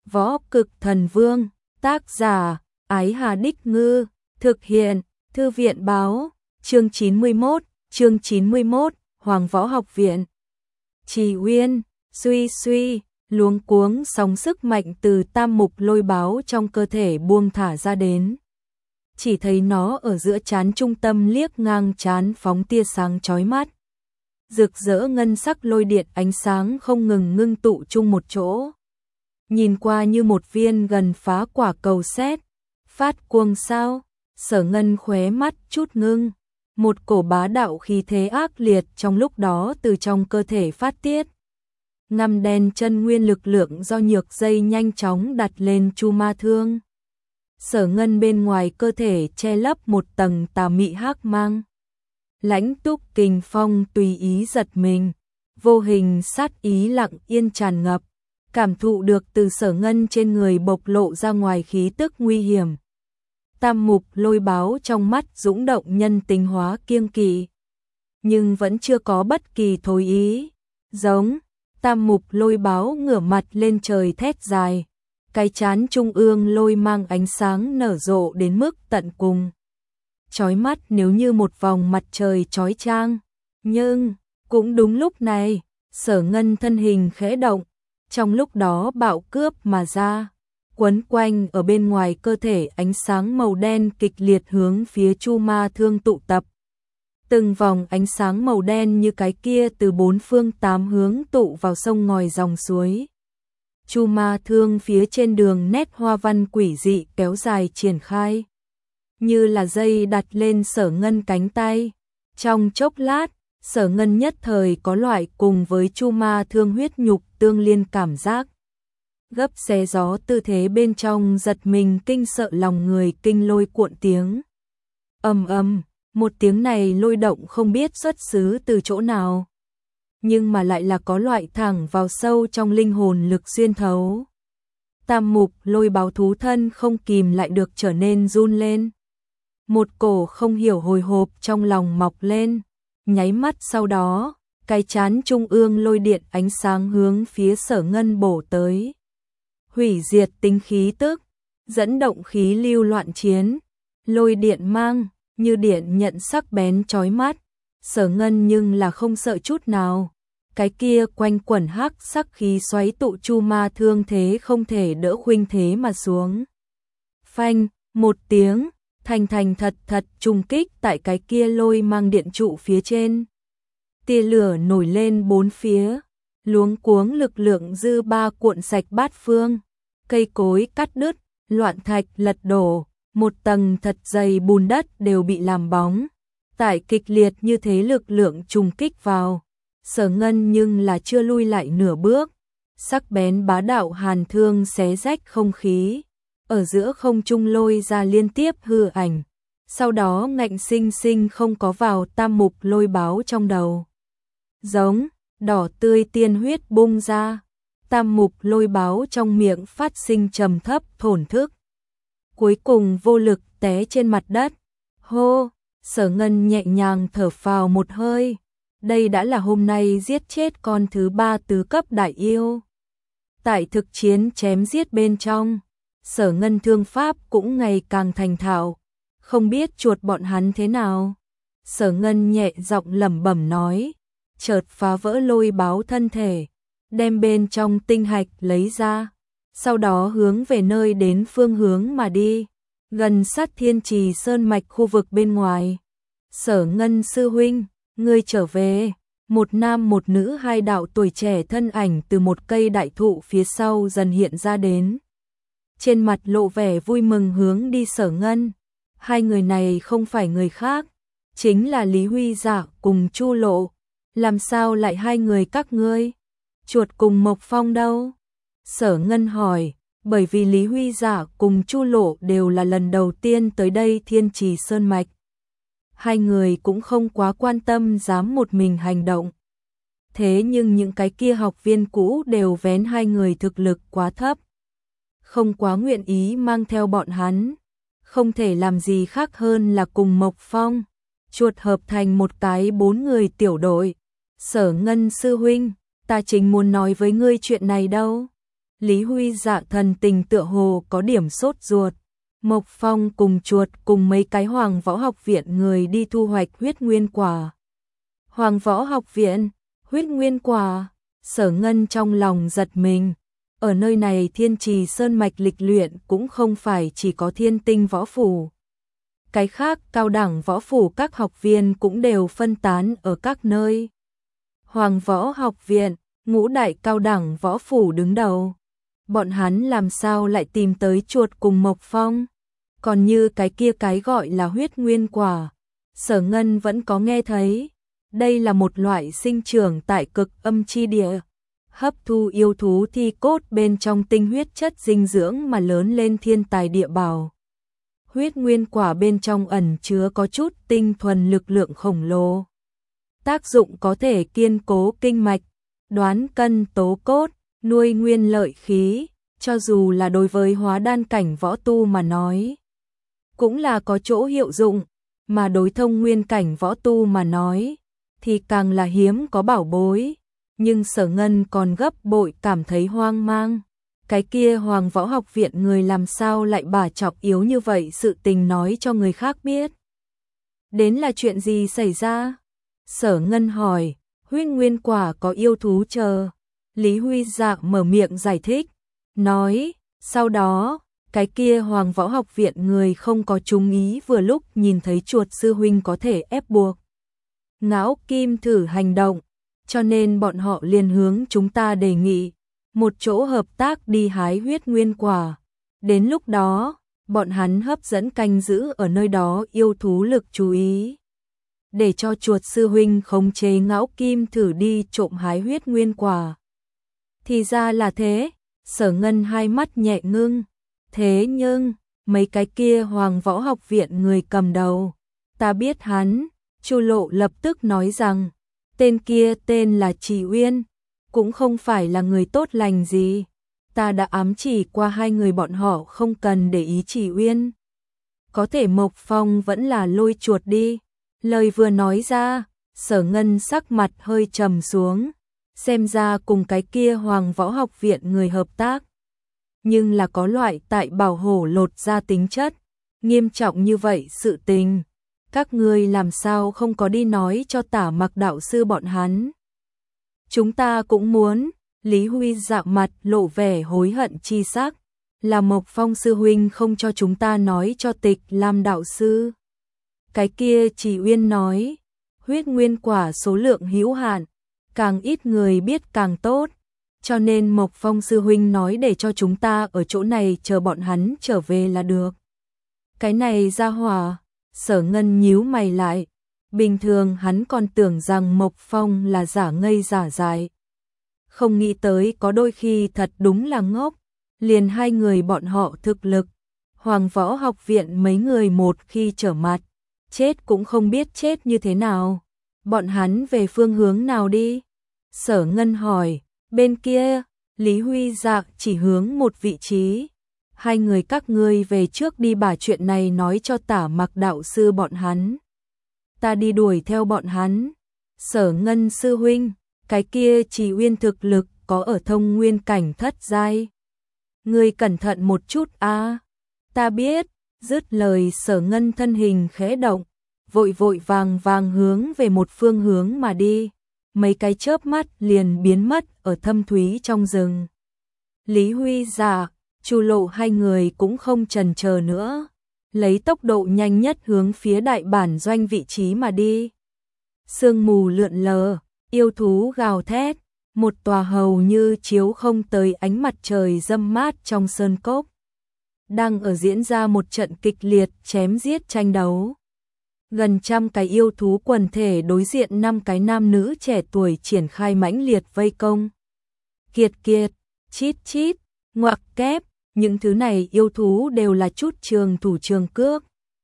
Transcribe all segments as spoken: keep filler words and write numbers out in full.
Võ Cực Thần Vương, tác giả, Ái Hà Đích Ngư, thực hiện, Thư viện Báo, chương chín mươi mốt, chương chín mươi mốt, Hoàng Võ Học Viện. Trì Uyên, suy suy, luống cuống sóng sức mạnh từ tam mục lôi báo trong cơ thể buông thả ra đến. Chỉ thấy nó ở giữa trán trung tâm liếc ngang trán phóng tia sáng chói mắt. Rực rỡ ngân sắc lôi điện ánh sáng không ngừng ngưng tụ chung một chỗ. Nhìn qua như một viên gần phá quả cầu sét, phát cuồng sao, Sở Ngân khóe mắt chút ngưng. Một cổ bá đạo khí thế ác liệt trong lúc đó từ trong cơ thể phát tiết. Ngăm đen chân nguyên lực lượng do nhược dây nhanh chóng đặt lên chu ma thương. Sở Ngân bên ngoài cơ thể che lấp một tầng tà mị hắc mang. Lãnh túc kình phong tùy ý giật mình, vô hình sát ý lặng yên tràn ngập, cảm thụ được từ Sở Ngân trên người bộc lộ ra ngoài khí tức nguy hiểm. Tam mục lôi báo trong mắt dũng động nhân tính hóa kiêng kỵ, nhưng vẫn chưa có bất kỳ thối ý. Giống, tam mục lôi báo ngửa mặt lên trời thét dài, cái chán trung ương lôi mang ánh sáng nở rộ đến mức tận cùng. Chói mắt nếu như một vòng mặt trời chói chang, nhưng cũng đúng lúc này, Sở Ngân thân hình khẽ động, trong lúc đó bạo cướp mà ra, quấn quanh ở bên ngoài cơ thể ánh sáng màu đen kịch liệt hướng phía chu ma thương tụ tập. Từng vòng ánh sáng màu đen như cái kia từ bốn phương tám hướng tụ vào sông ngòi dòng suối. Chu ma thương phía trên đường nét hoa văn quỷ dị kéo dài triển khai, như là dây đặt lên Sở Ngân cánh tay. Trong chốc lát, Sở Ngân nhất thời có loại cùng với chu ma thương huyết nhục tương liên cảm giác. Gấp xé gió tư thế bên trong giật mình kinh sợ lòng người, kinh lôi cuộn tiếng. Ầm ầm, một tiếng này lôi động không biết xuất xứ từ chỗ nào, nhưng mà lại là có loại thẳng vào sâu trong linh hồn lực xuyên thấu. Tam mục lôi báo thú thân không kìm lại được trở nên run lên. Một cổ không hiểu hồi hộp trong lòng mọc lên, nháy mắt sau đó, cái chán trung ương lôi điện ánh sáng hướng phía Sở Ngân bổ tới. Hủy diệt tính khí tức, dẫn động khí lưu loạn chiến, lôi điện mang, như điện nhận sắc bén chói mắt. Sở Ngân nhưng là không sợ chút nào. Cái kia quanh quẩn hắc sắc khí xoáy tụ chu ma thương thế không thể đỡ khuynh thế mà xuống. Phanh, một tiếng, thành thành thật thật trùng kích tại cái kia lôi mang điện trụ phía trên. Tia lửa nổi lên bốn phía, luống cuống lực lượng dư ba cuộn sạch bát phương. Cây cối cắt đứt, loạn thạch lật đổ, một tầng thật dày bùn đất đều bị làm bóng. Tại kịch liệt như thế lực lượng trùng kích vào, Sở Ngân nhưng là chưa lui lại nửa bước. Sắc bén bá đạo hàn thương xé rách không khí, ở giữa không trung lôi ra liên tiếp hư ảnh, sau đó ngạnh sinh sinh không có vào tam mục lôi báo trong đầu. Giống, đỏ tươi tiên huyết bung ra, tam mục lôi báo trong miệng phát sinh trầm thấp thổn thức. Cuối cùng vô lực té trên mặt đất. Hô, Sở Ngân nhẹ nhàng thở phào một hơi. Đây đã là hôm nay giết chết con thứ ba tứ cấp đại yêu. Tại thực chiến chém giết bên trong, Sở Ngân thương pháp cũng ngày càng thành thạo, không biết chuột bọn hắn thế nào. Sở Ngân nhẹ giọng lẩm bẩm nói, chợt phá vỡ lôi báo thân thể, đem bên trong tinh hạch lấy ra, sau đó hướng về nơi đến phương hướng mà đi, gần sát Thiên Trì Sơn mạch khu vực bên ngoài. Sở Ngân sư huynh, ngươi trở về. Một nam một nữ hai đạo tuổi trẻ thân ảnh từ một cây đại thụ phía sau dần hiện ra đến. Trên mặt lộ vẻ vui mừng hướng đi Sở Ngân. Hai người này không phải người khác, chính là Lý Huy Dạ cùng Chu Lộ. Làm sao lại hai người các ngươi? Chuột cùng Mộc Phong đâu? Sở Ngân hỏi, bởi vì Lý Huy Dạ cùng Chu Lộ đều là lần đầu tiên tới đây Thiên Trì Sơn mạch. Hai người cũng không quá quan tâm dám một mình hành động. Thế nhưng những cái kia học viên cũ đều vén hai người thực lực quá thấp, không quá nguyện ý mang theo bọn hắn. Không thể làm gì khác hơn là cùng Mộc Phong, chuột hợp thành một cái bốn người tiểu đội. Sở Ngân sư huynh, ta chính muốn nói với ngươi chuyện này đâu. Lý Huy Dạ thần tình tựa hồ có điểm sốt ruột. Mộc Phong cùng chuột cùng mấy cái Hoàng Võ Học Viện người đi thu hoạch huyết nguyên quả. Hoàng Võ Học Viện, huyết nguyên quả, Sở Ngân trong lòng giật mình. Ở nơi này Thiên Trì Sơn mạch lịch luyện cũng không phải chỉ có Thiên Tinh Võ Phủ. Cái khác cao đẳng võ phủ các học viên cũng đều phân tán ở các nơi. Hoàng Võ Học Viện, ngũ đại cao đẳng võ phủ đứng đầu. Bọn hắn làm sao lại tìm tới chuột cùng Mộc Phong? Còn như cái kia cái gọi là huyết nguyên quả, Sở Ngân vẫn có nghe thấy. Đây là một loại sinh trưởng tại cực âm chi địa, hấp thu yêu thú thi cốt bên trong tinh huyết chất dinh dưỡng mà lớn lên thiên tài địa bảo. Huyết nguyên quả bên trong ẩn chứa có chút tinh thuần lực lượng khổng lồ. Tác dụng có thể kiên cố kinh mạch, đoán cân tố cốt, nuôi nguyên lợi khí, cho dù là đối với hóa đan cảnh võ tu mà nói, cũng là có chỗ hiệu dụng, mà đối thông nguyên cảnh võ tu mà nói, thì càng là hiếm có bảo bối. Nhưng Sở Ngân còn gấp bội cảm thấy hoang mang. Cái kia Hoàng Võ Học Viện người làm sao lại bả chọc yếu như vậy sự tình nói cho người khác biết. Đến là chuyện gì xảy ra? Sở Ngân hỏi, huyết nguyên quả có yêu thú chờ. Lý Huy Dạ mở miệng giải thích, nói, sau đó, cái kia Hoàng Võ Học Viện người không có chú ý vừa lúc nhìn thấy chuột sư huynh có thể ép buộc Ngão Kim thử hành động, cho nên bọn họ liền hướng chúng ta đề nghị một chỗ hợp tác đi hái huyết nguyên quả. Đến lúc đó, bọn hắn hấp dẫn canh giữ ở nơi đó yêu thú lực chú ý, để cho chuột sư huynh khống chế Ngão Kim thử đi trộm hái huyết nguyên quả. Thì ra là thế, Sở Ngân hai mắt nhẹ ngưng. Thế nhưng, mấy cái kia Hoàng Võ Học Viện người cầm đầu, ta biết hắn. Chu Lộ lập tức nói rằng, tên kia tên là Trì Uyên, cũng không phải là người tốt lành gì. Ta đã ám chỉ qua hai người bọn họ không cần để ý Trì Uyên. Có thể Mộc Phong vẫn là lôi chuột đi. Lời vừa nói ra, Sở Ngân sắc mặt hơi trầm xuống, xem ra cùng cái kia Hoàng Võ Học Viện người hợp tác. Nhưng là có loại tại bảo hổ lột ra tính chất, nghiêm trọng như vậy sự tình. Các ngươi làm sao không có đi nói cho Tả Mặc đạo sư bọn hắn? Chúng ta cũng muốn. Lý Huy Dạ mặt lộ vẻ hối hận chi sắc, là Mộc Phong sư huynh không cho chúng ta nói cho Tịch Lam đạo sư. Cái kia Trì Uyên nói, huyết nguyên quả số lượng hữu hạn, càng ít người biết càng tốt, cho nên Mộc Phong sư huynh nói để cho chúng ta ở chỗ này chờ bọn hắn trở về là được. Cái này ra hỏa. Sở Ngân nhíu mày lại, bình thường hắn còn tưởng rằng Mộc Phong là giả ngây giả dại. Không nghĩ tới có đôi khi thật đúng là ngốc, liền hai người bọn họ thực lực. Hoàng Võ Học Viện mấy người một khi trở mặt, chết cũng không biết chết như thế nào. Bọn hắn về phương hướng nào đi? Sở Ngân hỏi, bên kia, Lý Huy Dạ chỉ hướng một vị trí. Hai người các ngươi về trước đi bà chuyện này nói cho Tả Mặc đạo sư bọn hắn. Ta đi đuổi theo bọn hắn. Sở Ngân sư huynh, cái kia Trì Uyên thực lực có ở thông nguyên cảnh thất giai. Ngươi cẩn thận một chút a. À. Ta biết. Dứt lời Sở Ngân thân hình khẽ động, vội vội vàng vàng hướng về một phương hướng mà đi. Mấy cái chớp mắt liền biến mất ở thâm thúy trong rừng. Lý Huy Dạ, Chu Lộ hai người cũng không chần chờ nữa, lấy tốc độ nhanh nhất hướng phía đại bản doanh vị trí mà đi. Sương mù lượn lờ, yêu thú gào thét, một tòa hầu như chiếu không tới ánh mặt trời râm mát trong sơn cốc. Đang ở diễn ra một trận kịch liệt chém giết tranh đấu. Gần trăm cái yêu thú quần thể đối diện năm cái nam nữ trẻ tuổi triển khai mãnh liệt vây công. Kiệt kiệt, chít chít, ngoặc kép, những thứ này yêu thú đều là chút trường thủ trường cước.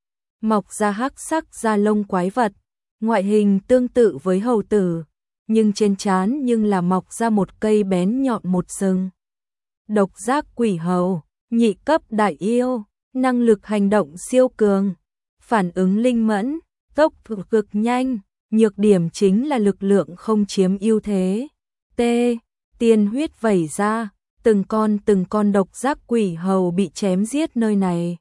Mọc ra hắc sắc da lông quái vật, ngoại hình tương tự với hầu tử, nhưng trên trán nhưng là mọc ra một cây bén nhọn một sừng. Độc giác quỷ hầu, nhị cấp đại yêu, năng lực hành động siêu cường, phản ứng linh mẫn, tốc độ cực nhanh, nhược điểm chính là lực lượng không chiếm ưu thế. T. Tiên huyết vẩy ra, từng con từng con độc giác quỷ hầu bị chém giết nơi này.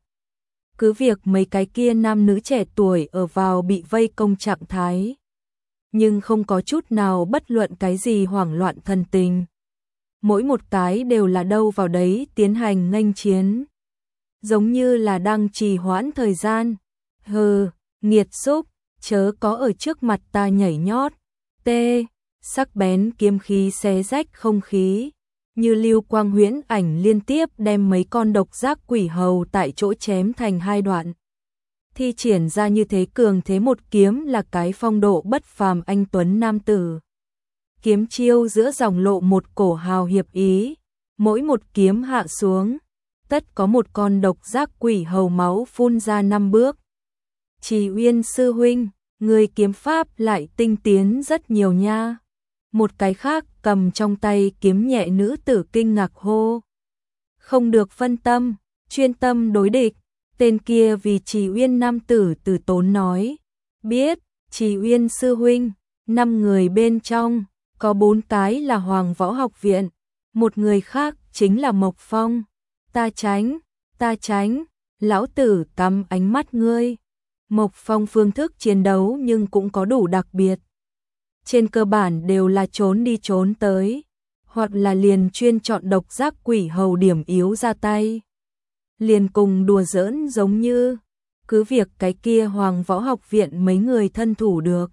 Cứ việc mấy cái kia nam nữ trẻ tuổi ở vào bị vây công trạng thái, nhưng không có chút nào bất luận cái gì hoảng loạn thần tình. Mỗi một cái đều là đâu vào đấy tiến hành nghênh chiến. Giống như là đang trì hoãn thời gian. Hừ, nghiệt xúc, chớ có ở trước mặt ta nhảy nhót. T. Sắc bén kiếm khí xé rách không khí. Như lưu quang huyễn ảnh liên tiếp đem mấy con độc giác quỷ hầu tại chỗ chém thành hai đoạn. Thi triển ra như thế cường thế một kiếm là cái phong độ bất phàm anh tuấn nam tử. Kiếm chiêu giữa dòng lộ một cổ hào hiệp ý, mỗi một kiếm hạ xuống, tất có một con độc giác quỷ hầu máu phun ra năm bước. Trì Uyên sư huynh, người kiếm pháp lại tinh tiến rất nhiều nha. Một cái khác cầm trong tay kiếm nhẹ nữ tử kinh ngạc hô. Không được phân tâm, chuyên tâm đối địch. Tên kia vì Trì Uyên nam tử từ tốn nói. Biết, Trì Uyên sư huynh, năm người bên trong, có bốn cái là Hoàng Võ Học Viện, một người khác chính là Mộc Phong. Ta tránh, ta tránh, lão tử cắm ánh mắt ngươi. Mộc Phong phương thức chiến đấu nhưng cũng có đủ đặc biệt. Trên cơ bản đều là trốn đi trốn tới, hoặc là liền chuyên chọn độc giác quỷ hầu điểm yếu ra tay. Liền cùng đùa giỡn giống như, cứ việc cái kia Hoàng Võ Học Viện mấy người thân thủ được.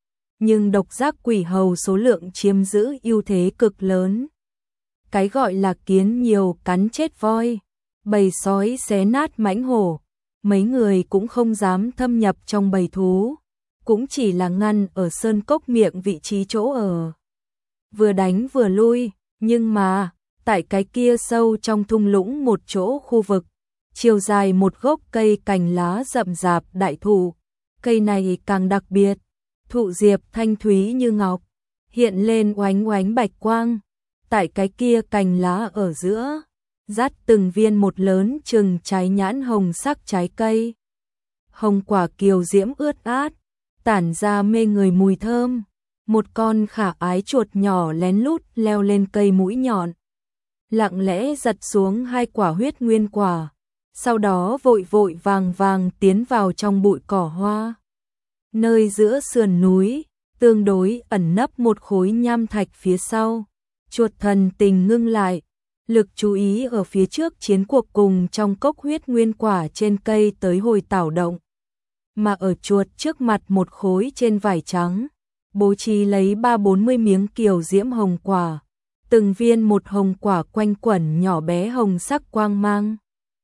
Nhưng độc giác quỷ hầu số lượng chiếm giữ ưu thế cực lớn. Cái gọi là kiến nhiều cắn chết voi, bầy sói xé nát mãnh hổ, mấy người cũng không dám thâm nhập trong bầy thú, cũng chỉ là ngăn ở sơn cốc miệng vị trí chỗ ở. Vừa đánh vừa lui, nhưng mà, tại cái kia sâu trong thung lũng một chỗ khu vực, chiều dài một gốc cây cành lá rậm rạp đại thụ, cây này càng đặc biệt, thụ diệp thanh thúy như ngọc, hiện lên oánh oánh bạch quang, tại cái kia cành lá ở giữa, dắt từng viên một lớn chừng trái nhãn hồng sắc trái cây. Hồng quả kiều diễm ướt át, tản ra mê người mùi thơm, một con khả ái chuột nhỏ lén lút leo lên cây mũi nhọn, lặng lẽ giật xuống hai quả huyết nguyên quả, sau đó vội vội vàng vàng tiến vào trong bụi cỏ hoa. Nơi giữa sườn núi, tương đối ẩn nấp một khối nham thạch phía sau, chuột thần tình ngưng lại, lực chú ý ở phía trước chiến cuộc cùng trong cốc huyết nguyên quả trên cây tới hồi tảo động. Mà ở chuột trước mặt một khối trên vải trắng, bố trí lấy ba bốn mươi miếng kiều diễm hồng quả, từng viên một hồng quả quanh quẩn nhỏ bé hồng sắc quang mang.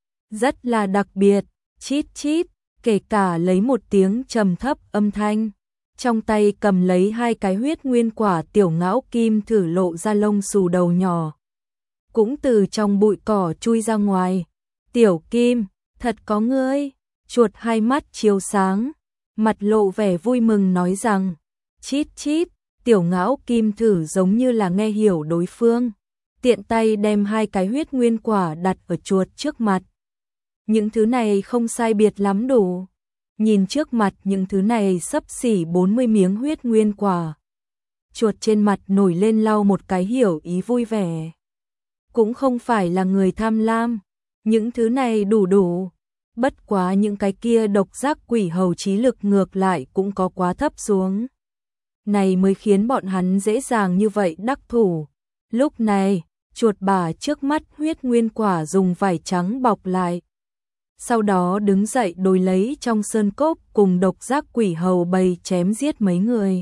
Rất là đặc biệt, chít chít, kể cả lấy một tiếng trầm thấp âm thanh. Trong tay cầm lấy hai cái huyết nguyên quả tiểu ngão kim thử lộ ra lông xù đầu nhỏ. Cũng từ trong bụi cỏ chui ra ngoài. Tiểu kim, thật có ngươi. Chuột hai mắt chiếu sáng, mặt lộ vẻ vui mừng nói rằng, chít chít, tiểu ngão kim thử giống như là nghe hiểu đối phương. Tiện tay đem hai cái huyết nguyên quả đặt ở chuột trước mặt. Những thứ này không sai biệt lắm đủ. Nhìn trước mặt những thứ này xấp xỉ bốn mươi miếng huyết nguyên quả. Chuột trên mặt nổi lên lau một cái hiểu ý vui vẻ. Cũng không phải là người tham lam, những thứ này đủ đủ. Bất quá những cái kia độc giác quỷ hầu trí lực ngược lại cũng có quá thấp xuống. Này mới khiến bọn hắn dễ dàng như vậy đắc thủ. Lúc này, chuột bà trước mắt huyết nguyên quả dùng vải trắng bọc lại. Sau đó đứng dậy đối lấy trong sơn cốc cùng độc giác quỷ hầu bầy chém giết mấy người.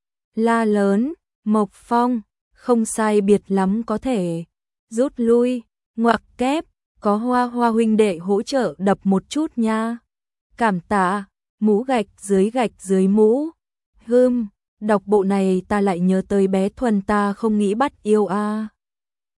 La lớn, Mộc Phong, không sai biệt lắm có thể. Rút lui, ngoặc kép, có Hoa Hoa huynh đệ hỗ trợ đập một chút nha. Cảm tạ, mũ gạch dưới gạch dưới mũ. Hưm, đọc bộ này ta lại nhớ tới bé Thuần ta không nghĩ bắt yêu a. À.